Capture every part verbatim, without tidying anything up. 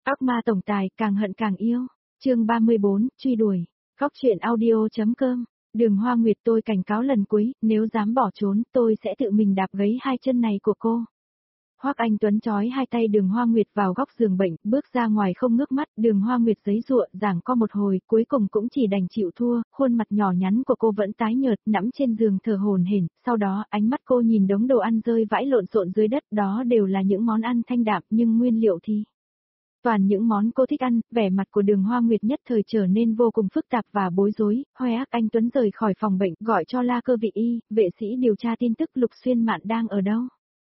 Ác ma tổng tài, càng hận càng yêu. Chương ba mươi bốn, truy đuổi. Góc truyện audio.com. Đường Hoa Nguyệt, tôi cảnh cáo lần cuối, nếu dám bỏ trốn, tôi sẽ tự mình đạp gãy hai chân này của cô. Hoắc Anh Tuấn trói hai tay Đường Hoa Nguyệt vào góc giường bệnh, bước ra ngoài không ngước mắt, Đường Hoa Nguyệt giãy giụa, giằng co một hồi, cuối cùng cũng chỉ đành chịu thua, khuôn mặt nhỏ nhắn của cô vẫn tái nhợt, nằm trên giường thở hổn hển, sau đó, ánh mắt cô nhìn đống đồ ăn rơi vãi lộn xộn dưới đất, đó đều là những món ăn thanh đạm, nhưng nguyên liệu thì toàn những món cô thích ăn. Vẻ mặt của Đường Hoa Nguyệt nhất thời trở nên vô cùng phức tạp và bối rối. Hoắc Anh Tuấn rời khỏi phòng bệnh, gọi cho La Cơ Vị Y, vệ sĩ điều tra tin tức Lục Xuyên Mạn đang ở đâu.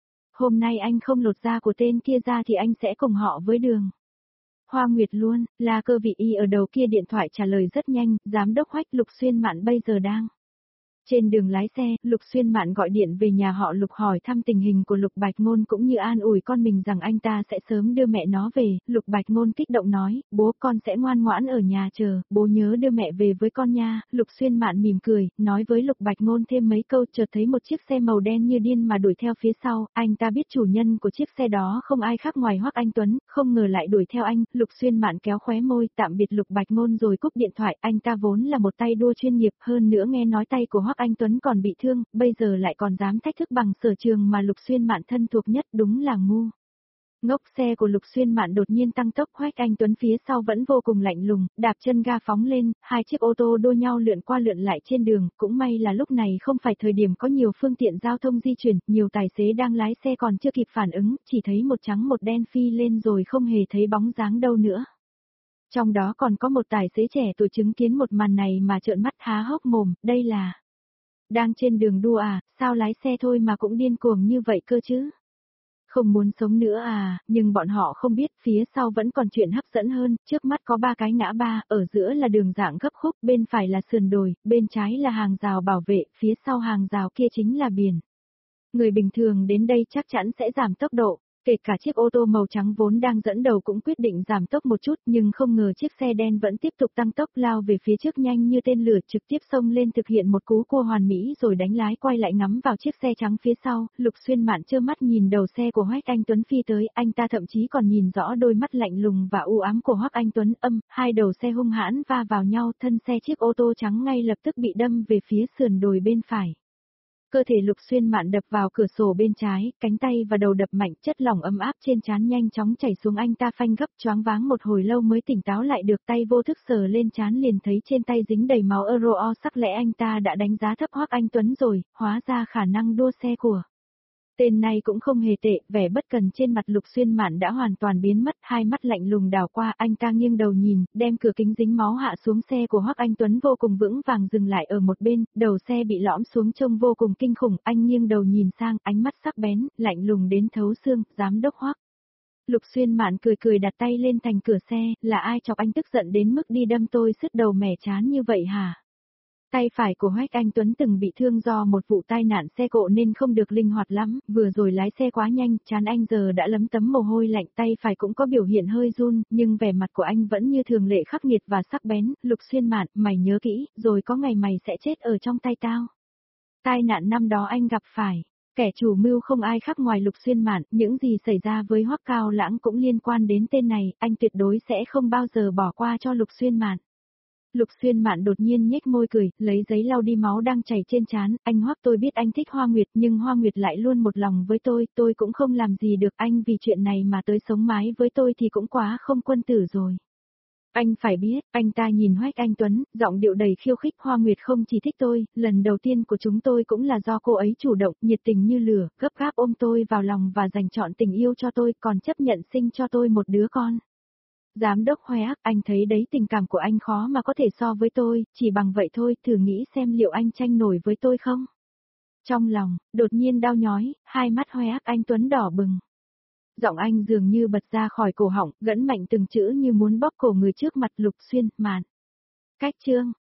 Hôm nay anh không lột da của tên kia ra thì anh sẽ cùng họ với Đường Hoa Nguyệt luôn. La Cơ Vị Y ở đầu kia điện thoại trả lời rất nhanh, giám đốc Hoắc, Lục Xuyên Mạn bây giờ đang trên đường lái xe. Lục Xuyên Mạn gọi điện về nhà họ Lục hỏi thăm tình hình của Lục Bạch Ngôn cũng như an ủi con mình rằng anh ta sẽ sớm đưa mẹ nó về. Lục Bạch Ngôn kích động nói, bố con sẽ ngoan ngoãn ở nhà chờ, bố nhớ đưa mẹ về với con nha. Lục Xuyên Mạn mỉm cười, nói với Lục Bạch Ngôn thêm mấy câu, chợt thấy một chiếc xe màu đen như điên mà đuổi theo phía sau. Anh ta biết chủ nhân của chiếc xe đó không ai khác ngoài Hoắc Anh Tuấn, không ngờ lại đuổi theo anh. Lục Xuyên Mạn kéo khóe môi, tạm biệt Lục Bạch Ngôn rồi cúp điện thoại. Anh ta vốn là một tay đua chuyên nghiệp, hơn nữa nghe nói tay của Hoắc Anh Tuấn còn bị thương, bây giờ lại còn dám thách thức bằng sở trường mà Lục Xuyên Mạn thân thuộc nhất, đúng là ngu. Ngốc. Xe của Lục Xuyên Mạn đột nhiên tăng tốc, Hoắc Anh Tuấn phía sau vẫn vô cùng lạnh lùng, đạp chân ga phóng lên, hai chiếc ô tô đua nhau lượn qua lượn lại trên đường, cũng may là lúc này không phải thời điểm có nhiều phương tiện giao thông di chuyển, nhiều tài xế đang lái xe còn chưa kịp phản ứng, chỉ thấy một trắng một đen phi lên rồi không hề thấy bóng dáng đâu nữa. Trong đó còn có một tài xế trẻ tuổi chứng kiến một màn này mà trợn mắt há hốc mồm, đây là đang trên đường đua à, sao lái xe thôi mà cũng điên cuồng như vậy cơ chứ? Không muốn sống nữa à, nhưng bọn họ không biết phía sau vẫn còn chuyện hấp dẫn hơn, trước mắt có ba cái ngã ba, ở giữa là đường dạng gấp khúc, bên phải là sườn đồi, bên trái là hàng rào bảo vệ, phía sau hàng rào kia chính là biển. Người bình thường đến đây chắc chắn sẽ giảm tốc độ. Kể cả chiếc ô tô màu trắng vốn đang dẫn đầu cũng quyết định giảm tốc một chút, nhưng không ngờ chiếc xe đen vẫn tiếp tục tăng tốc lao về phía trước nhanh như tên lửa, trực tiếp xông lên thực hiện một cú cua hoàn mỹ rồi đánh lái quay lại ngắm vào chiếc xe trắng phía sau. Lục Xuyên Mạn trơ mắt nhìn đầu xe của Hoắc Anh Tuấn phi tới, anh ta thậm chí còn nhìn rõ đôi mắt lạnh lùng và u ám của Hoắc Anh Tuấn. Âm, hai đầu xe hung hãn va vào nhau, thân xe chiếc ô tô trắng ngay lập tức bị đâm về phía sườn đồi bên phải. Cơ thể Lục Xuyên Mạn đập vào cửa sổ bên trái, cánh tay và đầu đập mạnh, chất lỏng ấm áp trên trán nhanh chóng chảy xuống, anh ta phanh gấp, choáng váng một hồi lâu mới tỉnh táo lại được, tay vô thức sờ lên trán liền thấy trên tay dính đầy máu euro, sắc lẽ anh ta đã đánh giá thấp Hoắc Anh Tuấn rồi, hóa ra khả năng đua xe của tên này cũng không hề tệ. Vẻ bất cần trên mặt Lục Xuyên Mạn đã hoàn toàn biến mất, hai mắt lạnh lùng đảo qua, anh ta nghiêng đầu nhìn, đem cửa kính dính máu hạ xuống, xe của Hoắc Anh Tuấn vô cùng vững vàng dừng lại ở một bên, đầu xe bị lõm xuống trông vô cùng kinh khủng, anh nghiêng đầu nhìn sang, ánh mắt sắc bén, lạnh lùng đến thấu xương, giám đốc Hoắc. Lục Xuyên Mạn cười cười đặt tay lên thành cửa xe, là ai chọc anh tức giận đến mức đi đâm tôi sứt đầu mẻ chán như vậy hả? Tay phải của Hoắc Anh Tuấn từng bị thương do một vụ tai nạn xe cộ nên không được linh hoạt lắm, vừa rồi lái xe quá nhanh, trán anh giờ đã lấm tấm mồ hôi lạnh, tay phải cũng có biểu hiện hơi run, nhưng vẻ mặt của anh vẫn như thường lệ khắc nghiệt và sắc bén. Lục Xuyên Mạn, mày nhớ kỹ, rồi có ngày mày sẽ chết ở trong tay tao. Tai nạn năm đó anh gặp phải kẻ chủ mưu không ai khác ngoài Lục Xuyên Mạn, những gì xảy ra với Hoắc Cao Lãng cũng liên quan đến tên này, anh tuyệt đối sẽ không bao giờ bỏ qua cho Lục Xuyên Mạn. Lục Xuyên Mạn đột nhiên nhếch môi cười, lấy giấy lau đi máu đang chảy trên trán, anh Hoắc, tôi biết anh thích Hoa Nguyệt, nhưng Hoa Nguyệt lại luôn một lòng với tôi, tôi cũng không làm gì được, anh vì chuyện này mà tới sống mái với tôi thì cũng quá không quân tử rồi. Anh phải biết, anh ta nhìn Hoắc Anh Tuấn, giọng điệu đầy khiêu khích, Hoa Nguyệt không chỉ thích tôi, lần đầu tiên của chúng tôi cũng là do cô ấy chủ động, nhiệt tình như lửa, gấp gáp ôm tôi vào lòng và dành trọn tình yêu cho tôi, còn chấp nhận sinh cho tôi một đứa con. Giám đốc Hoắc, anh thấy đấy, tình cảm của anh khó mà có thể so với tôi, chỉ bằng vậy thôi, thử nghĩ xem liệu anh tranh nổi với tôi không? Trong lòng, đột nhiên đau nhói, hai mắt Hoắc Anh Tuấn đỏ bừng. Giọng anh dường như bật ra khỏi cổ họng, gẫn mạnh từng chữ như muốn bóp cổ người trước mặt. Lục Xuyên Mạn. Cách chương.